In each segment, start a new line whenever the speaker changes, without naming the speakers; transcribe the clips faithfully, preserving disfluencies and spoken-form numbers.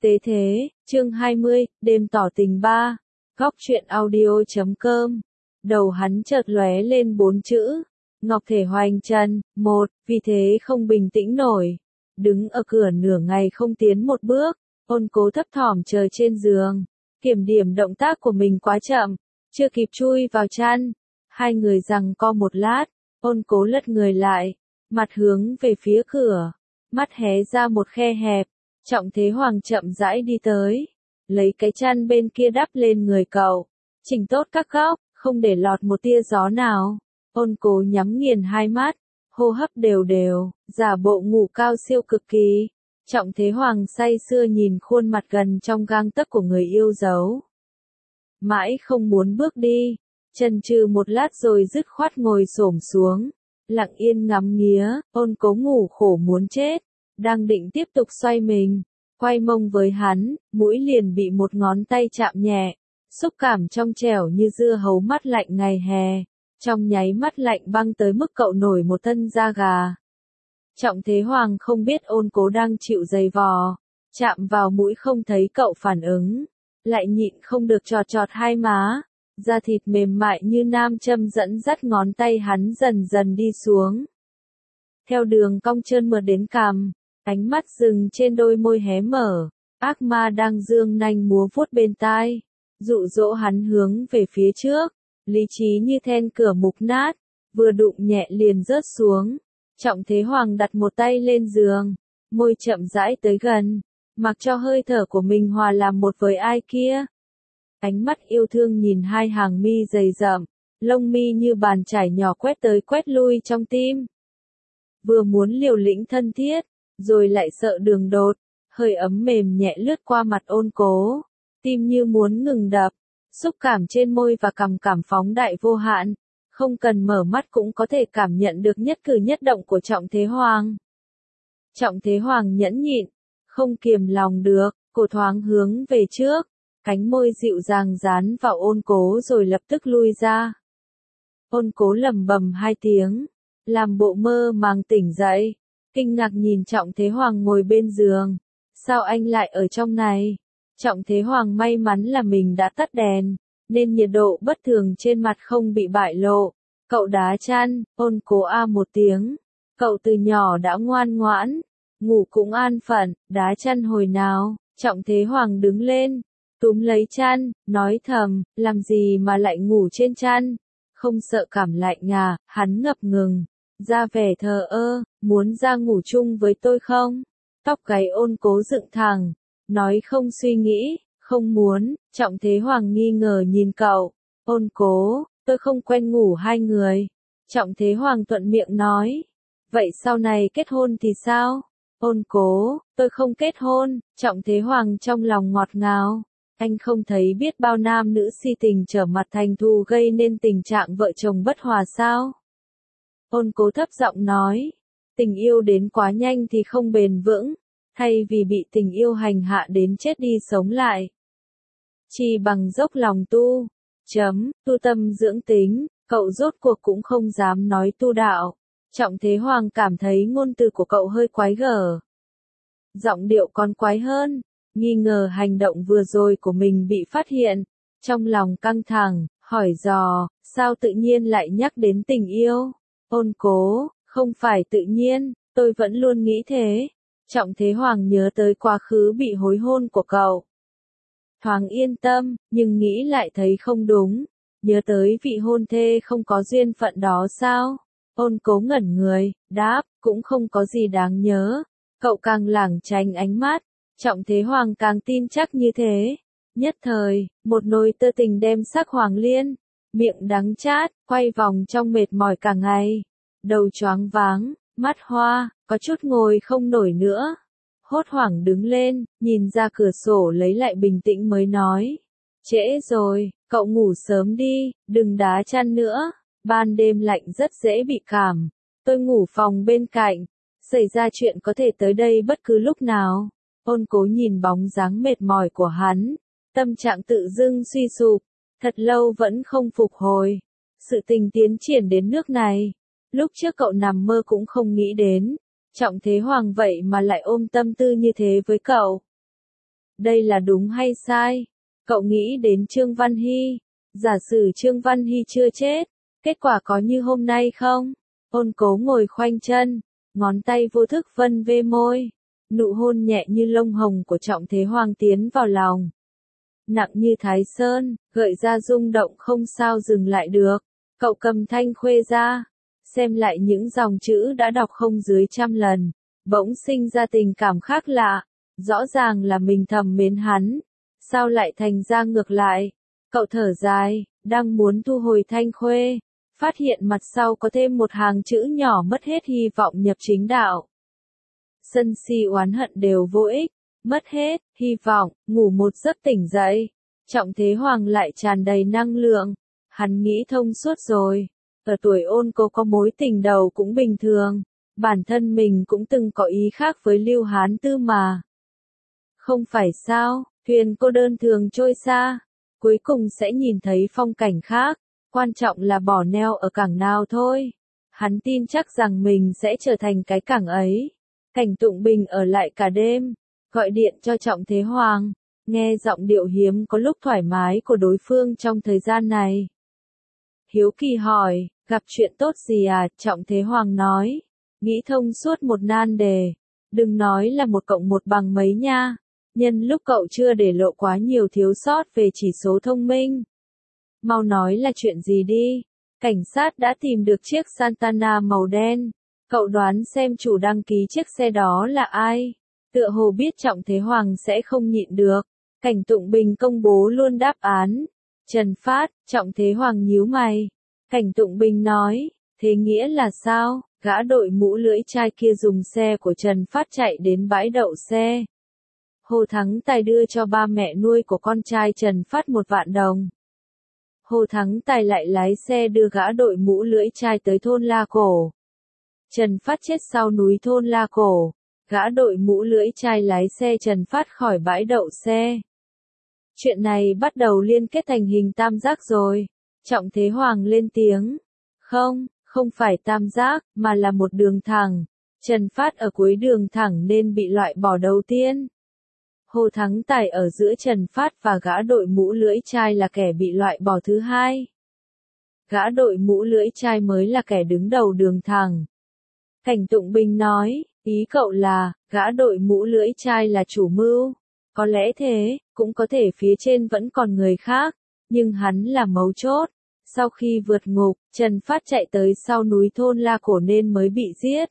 Tế thế, chương hai mươi, đêm tỏ tình ba, góc truyện audio chấm com. Đầu hắn chợt lóe lên bốn chữ, Ngọc Thể Hoành Trần, một, vì thế không bình tĩnh nổi. Đứng ở cửa nửa ngày không tiến một bước, Ôn Cố thấp thỏm chờ trên giường, kiểm điểm động tác của mình quá chậm, chưa kịp chui vào chăn. Hai người giằng co một lát, Ôn Cố lật người lại, mặt hướng về phía cửa, mắt hé ra một khe hẹp. Trọng Thế Hoàng chậm rãi đi tới, lấy cái chăn bên kia đắp lên người cậu, chỉnh tốt các góc, không để lọt một tia gió nào. Ôn Cố nhắm nghiền hai mắt, hô hấp đều đều, giả bộ ngủ cao siêu cực kỳ. Trọng Thế Hoàng say sưa nhìn khuôn mặt gần trong gang tấc của người yêu dấu. Mãi không muốn bước đi, chần chừ một lát rồi dứt khoát ngồi xổm xuống, lặng yên ngắm nghía. Ôn Cố ngủ khổ muốn chết, đang định tiếp tục xoay mình, quay mông với hắn, mũi liền bị một ngón tay chạm nhẹ, xúc cảm trong trẻo như dưa hấu mát lạnh ngày hè, trong nháy mắt lạnh băng tới mức cậu nổi một thân da gà. Trọng Thế Hoàng không biết Ôn Cố đang chịu giày vò, chạm vào mũi không thấy cậu phản ứng, lại nhịn không được chọt chọt hai má, da thịt mềm mại như nam châm dẫn dắt ngón tay hắn dần dần đi xuống. Theo đường cong trơn mượt đến cằm, ánh mắt dừng trên đôi môi hé mở, ác ma đang dương nanh múa vuốt bên tai, dụ dỗ hắn hướng về phía trước, lý trí như then cửa mục nát, vừa đụng nhẹ liền rớt xuống. Trọng Thế Hoàng đặt một tay lên giường, môi chậm rãi tới gần, mặc cho hơi thở của mình hòa làm một với ai kia. Ánh mắt yêu thương nhìn hai hàng mi dày rậm, lông mi như bàn chải nhỏ quét tới quét lui trong tim. Vừa muốn liều lĩnh thân thiết, rồi lại sợ đường đột, hơi ấm mềm nhẹ lướt qua mặt Ôn Cố, tim như muốn ngừng đập, xúc cảm trên môi và cằm cảm phóng đại vô hạn, không cần mở mắt cũng có thể cảm nhận được nhất cử nhất động của Trọng Thế Hoàng. Trọng Thế Hoàng nhẫn nhịn, không kiềm lòng được, cổ thoáng hướng về trước, cánh môi dịu dàng dán vào Ôn Cố rồi lập tức lui ra. Ôn Cố lẩm bẩm hai tiếng, làm bộ mơ màng tỉnh dậy, kinh ngạc nhìn Trọng Thế Hoàng ngồi bên giường. Sao anh lại ở trong này? Trọng Thế Hoàng may mắn là mình đã tắt đèn, nên nhiệt độ bất thường trên mặt không bị bại lộ. Cậu đá chăn, Ôn Cố a một tiếng. Cậu từ nhỏ đã ngoan ngoãn, ngủ cũng an phận, đá chăn hồi nào? Trọng Thế Hoàng đứng lên, túm lấy chăn, nói thầm, làm gì mà lại ngủ trên chăn? Không sợ cảm lạnh à? Hắn ngập ngừng, ra vẻ thờ ơ, muốn ra ngủ chung với tôi không? Tóc gáy Ôn Cố dựng thẳng, nói không suy nghĩ, không muốn. Trọng Thế Hoàng nghi ngờ nhìn cậu, Ôn Cố, tôi không quen ngủ hai người. Trọng Thế Hoàng thuận miệng nói, vậy sau này kết hôn thì sao? Ôn Cố, tôi không kết hôn. Trọng Thế Hoàng trong lòng ngọt ngào, anh không thấy biết bao nam nữ si tình trở mặt thành thù gây nên tình trạng vợ chồng bất hòa sao? Ôn Cố thấp giọng nói, tình yêu đến quá nhanh thì không bền vững, thay vì bị tình yêu hành hạ đến chết đi sống lại, chỉ bằng dốc lòng tu, chấm, tu tâm dưỡng tính. Cậu rốt cuộc cũng không dám nói tu đạo. Trọng Thế Hoàng cảm thấy ngôn từ của cậu hơi quái gở, giọng điệu còn quái hơn, nghi ngờ hành động vừa rồi của mình bị phát hiện, trong lòng căng thẳng, hỏi dò, sao tự nhiên lại nhắc đến tình yêu? Ôn Cố, không phải tự nhiên, tôi vẫn luôn nghĩ thế. Trọng Thế Hoàng nhớ tới quá khứ bị hối hôn của cậu, thoáng yên tâm, nhưng nghĩ lại thấy không đúng, nhớ tới vị hôn thê không có duyên phận đó sao? Ôn Cố ngẩn người, đáp, cũng không có gì đáng nhớ. Cậu càng lảng tránh ánh mắt, Trọng Thế Hoàng càng tin chắc như thế. Nhất thời, một nồi tơ tình đem sắc Hoàng Liên, miệng đắng chát, quay vòng trong mệt mỏi cả ngày, đầu choáng váng, mắt hoa, có chút ngồi không nổi nữa. Hốt hoảng đứng lên, nhìn ra cửa sổ lấy lại bình tĩnh mới nói, trễ rồi, cậu ngủ sớm đi, đừng đá chăn nữa, ban đêm lạnh rất dễ bị cảm, tôi ngủ phòng bên cạnh, xảy ra chuyện có thể tới đây bất cứ lúc nào. Ôn Cố nhìn bóng dáng mệt mỏi của hắn, tâm trạng tự dưng suy sụp, thật lâu vẫn không phục hồi. Sự tình tiến triển đến nước này, lúc trước cậu nằm mơ cũng không nghĩ đến. Trọng Thế Hoàng vậy mà lại ôm tâm tư như thế với cậu. đây là đúng hay sai? Cậu nghĩ đến Trương Văn Hy. Giả sử Trương Văn Hy chưa chết, kết quả có như hôm nay không? Ôn Cố ngồi khoanh chân, ngón tay vô thức vân vê môi. Nụ hôn nhẹ như lông hồng của Trọng Thế Hoàng tiến vào lòng. Nặng như Thái Sơn, gợi ra rung động không sao dừng lại được. Cậu cầm thanh khuê ra, xem lại những dòng chữ đã đọc không dưới trăm lần. Bỗng sinh ra tình cảm khác lạ. Rõ ràng là mình thầm mến hắn. Sao lại thành ra ngược lại? Cậu thở dài, đang muốn thu hồi thanh khuê. Phát hiện mặt sau có thêm một hàng chữ nhỏ mất hết hy vọng nhập chính đạo. Sân si oán hận đều vô ích, mất hết hy vọng, ngủ một giấc tỉnh dậy. Trọng Thế Hoàng lại tràn đầy năng lượng, hắn nghĩ thông suốt rồi. Ở tuổi Ôn Cố có mối tình đầu cũng bình thường, bản thân mình cũng từng có ý khác với Lưu Hán Tư mà. Không phải sao, thuyền cô đơn thường trôi xa, cuối cùng sẽ nhìn thấy phong cảnh khác, quan trọng là bỏ neo ở cảng nào thôi. Hắn tin chắc rằng mình sẽ trở thành cái cảng ấy. Cảnh Tụng Bình ở lại cả đêm, gọi điện cho Trọng Thế Hoàng, nghe giọng điệu hiếm có lúc thoải mái của đối phương trong thời gian này. Hiếu kỳ hỏi, gặp chuyện tốt gì à? Trọng Thế Hoàng nói, nghĩ thông suốt một nan đề, đừng nói là một cộng một bằng mấy nha, nhân lúc cậu chưa để lộ quá nhiều thiếu sót về chỉ số thông minh. Mau nói là chuyện gì đi, cảnh sát đã tìm được chiếc Santana màu đen. Cậu đoán xem chủ đăng ký chiếc xe đó là ai? Tựa hồ biết Trọng Thế Hoàng sẽ không nhịn được. Cảnh Tụng Bình công bố luôn đáp án. Trần Phát, Trọng Thế Hoàng nhíu mày. Cảnh Tụng Bình nói, thế nghĩa là sao? Gã đội mũ lưỡi chai kia dùng xe của Trần Phát chạy đến bãi đậu xe. Hồ Thắng Tài đưa cho ba mẹ nuôi của con trai Trần Phát một vạn đồng. Hồ Thắng Tài lại lái xe đưa gã đội mũ lưỡi chai tới thôn La Cổ. Trần Phát chết sau núi thôn La Cổ, gã đội mũ lưỡi chai lái xe Trần Phát khỏi bãi đậu xe. Chuyện này bắt đầu liên kết thành hình tam giác rồi. Trọng Thế Hoàng lên tiếng. Không, không phải tam giác, mà là một đường thẳng. Trần Phát ở cuối đường thẳng nên bị loại bỏ đầu tiên. Hồ Thắng Tài ở giữa Trần Phát và gã đội mũ lưỡi chai là kẻ bị loại bỏ thứ hai. Gã đội mũ lưỡi chai mới là kẻ đứng đầu đường thẳng. Cảnh Tụng Bình nói, ý cậu là, gã đội mũ lưỡi chai là chủ mưu. Có lẽ thế, cũng có thể phía trên vẫn còn người khác, nhưng hắn là mấu chốt. Sau khi vượt ngục, Trần Phát chạy tới sau núi thôn La Cổ nên mới bị giết.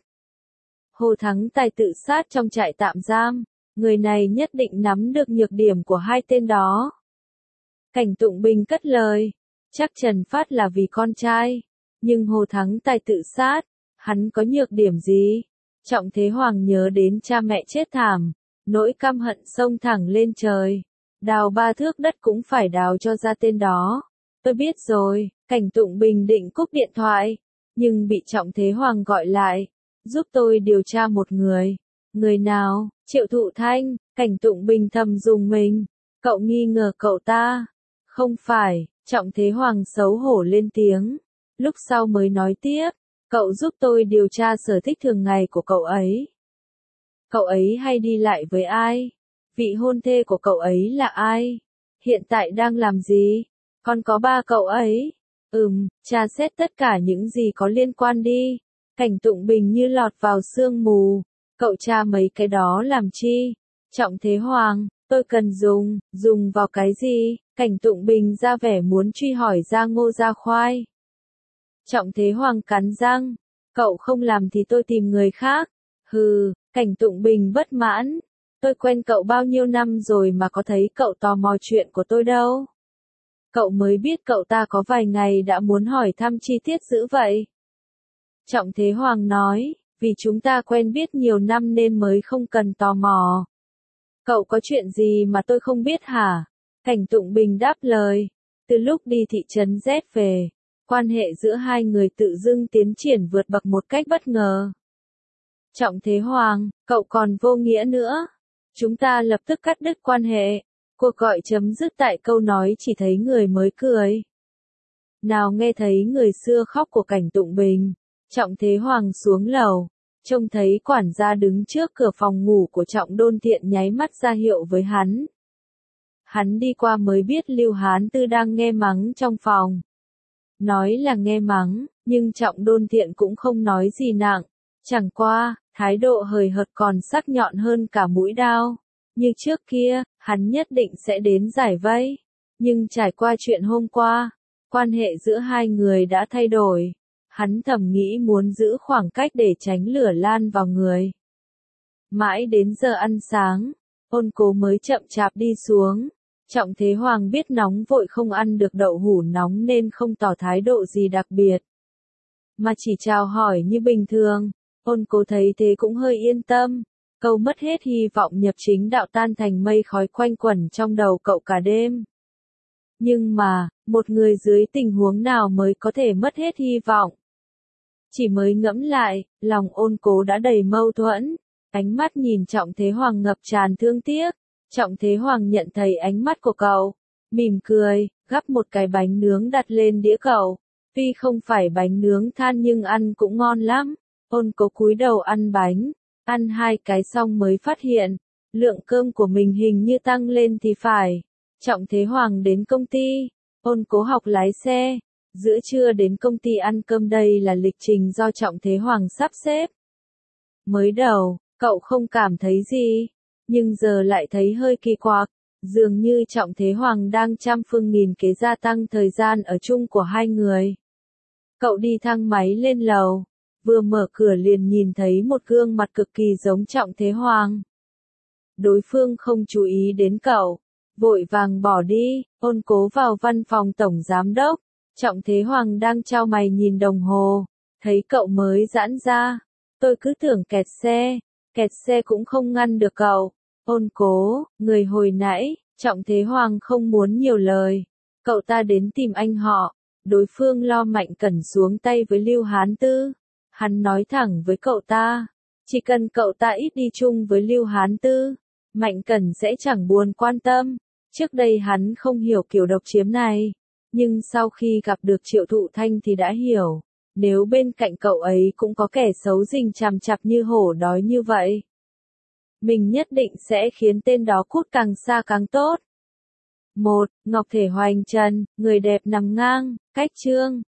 Hồ Thắng Tài tự sát trong trại tạm giam, người này nhất định nắm được nhược điểm của hai tên đó. Cảnh Tụng Bình cất lời, chắc Trần Phát là vì con trai, nhưng Hồ Thắng Tài tự sát. Hắn có nhược điểm gì? Trọng Thế Hoàng nhớ đến cha mẹ chết thảm, nỗi căm hận xông thẳng lên trời. Đào ba thước đất cũng phải đào cho ra tên đó. Tôi biết rồi, Cảnh Tụng Bình định cúp điện thoại, nhưng bị Trọng Thế Hoàng gọi lại. Giúp tôi điều tra một người. Người nào? Triệu Thụ Thanh. Cảnh Tụng Bình thầm dùng mình. Cậu nghi ngờ cậu ta? Không phải, Trọng Thế Hoàng xấu hổ lên tiếng. Lúc sau mới nói tiếp. Cậu giúp tôi điều tra sở thích thường ngày của cậu ấy. Cậu ấy hay đi lại với ai? Vị hôn thê của cậu ấy là ai? Hiện tại đang làm gì? Còn có ba cậu ấy? Ừm, tra xét tất cả những gì có liên quan đi. Cảnh Tụng Bình như lọt vào sương mù. Cậu tra mấy cái đó làm chi? Trọng Thế Hoàng, tôi cần dùng, dùng vào cái gì? Cảnh Tụng Bình ra vẻ muốn truy hỏi ra Ngô Gia Khoai. Trọng Thế Hoàng cắn răng, cậu không làm thì tôi tìm người khác. Hừ, Cảnh Tụng Bình bất mãn, tôi quen cậu bao nhiêu năm rồi mà có thấy cậu tò mò chuyện của tôi đâu. Cậu mới biết cậu ta có vài ngày đã muốn hỏi thăm chi tiết dữ vậy. Trọng Thế Hoàng nói, vì chúng ta quen biết nhiều năm nên mới không cần tò mò. Cậu có chuyện gì mà tôi không biết hả? Cảnh Tụng Bình đáp lời, từ lúc đi thị trấn Z về. Quan hệ giữa hai người tự dưng tiến triển vượt bậc một cách bất ngờ. Trọng Thế Hoàng, cậu còn vô nghĩa nữa. Chúng ta lập tức cắt đứt quan hệ. Cuộc gọi chấm dứt tại câu nói chỉ thấy người mới cười. Nào nghe thấy người xưa khóc của Cảnh Tụng Bình. Trọng Thế Hoàng xuống lầu. Trông thấy quản gia đứng trước cửa phòng ngủ của Trọng Đôn Thiện nháy mắt ra hiệu với hắn. Hắn đi qua mới biết Lưu Hán Tư đang nghe mắng trong phòng. Nói là nghe mắng, nhưng Trọng Đôn Thiện cũng không nói gì nặng. Chẳng qua, thái độ hời hợt còn sắc nhọn hơn cả mũi đao. Như trước kia, hắn nhất định sẽ đến giải vây. Nhưng trải qua chuyện hôm qua, quan hệ giữa hai người đã thay đổi. Hắn thầm nghĩ muốn giữ khoảng cách để tránh lửa lan vào người. Mãi đến giờ ăn sáng, Ôn Cố mới chậm chạp đi xuống. Trọng Thế Hoàng biết nóng vội không ăn được đậu hũ nóng nên không tỏ thái độ gì đặc biệt, mà chỉ chào hỏi như bình thường. Ôn Cố thấy thế cũng hơi yên tâm. Câu mất hết hy vọng nhập chính đạo tan thành mây khói quanh quẩn trong đầu cậu cả đêm. Nhưng mà, một người dưới tình huống nào mới có thể mất hết hy vọng? Chỉ mới ngẫm lại, lòng Ôn Cố đã đầy mâu thuẫn. Ánh mắt nhìn Trọng Thế Hoàng ngập tràn thương tiếc. Trọng Thế Hoàng nhận thấy ánh mắt của cậu, mỉm cười, gắp một cái bánh nướng đặt lên đĩa cậu. Tuy không phải bánh nướng than nhưng ăn cũng ngon lắm. Ôn Cố cúi đầu ăn bánh, ăn hai cái xong mới phát hiện, lượng cơm của mình hình như tăng lên thì phải. Trọng Thế Hoàng đến công ty, Ôn Cố học lái xe, giữa trưa đến công ty ăn cơm. Đây là lịch trình do Trọng Thế Hoàng sắp xếp. Mới đầu, cậu không cảm thấy gì, nhưng giờ lại thấy hơi kỳ quặc, dường như Trọng Thế Hoàng đang trăm phương nghìn kế gia tăng thời gian ở chung của hai người. Cậu đi thang máy lên lầu, vừa mở cửa liền nhìn thấy một gương mặt cực kỳ giống Trọng Thế Hoàng. Đối phương không chú ý đến cậu, vội vàng bỏ đi. Ôn Cố vào văn phòng tổng giám đốc, Trọng Thế Hoàng đang chau mày nhìn đồng hồ, thấy cậu mới giãn ra. Tôi cứ tưởng kẹt xe, kẹt xe cũng không ngăn được cậu. Ôn Cố, người hồi nãy, Trọng Thế Hoàng không muốn nhiều lời. Cậu ta đến tìm anh họ, đối phương lo Mạnh Cẩn xuống tay với Lưu Hán Tư. Hắn nói thẳng với cậu ta, chỉ cần cậu ta ít đi chung với Lưu Hán Tư, Mạnh Cẩn sẽ chẳng buồn quan tâm. Trước đây hắn không hiểu kiểu độc chiếm này, nhưng sau khi gặp được Triệu Thụ Thanh thì đã hiểu. Nếu bên cạnh cậu ấy cũng có kẻ xấu rình chằm chằm như hổ đói như vậy, mình nhất định sẽ khiến tên đó cút càng xa càng tốt. một. Ngọc Thể Hoành Trần, người đẹp nằm ngang, cách chương.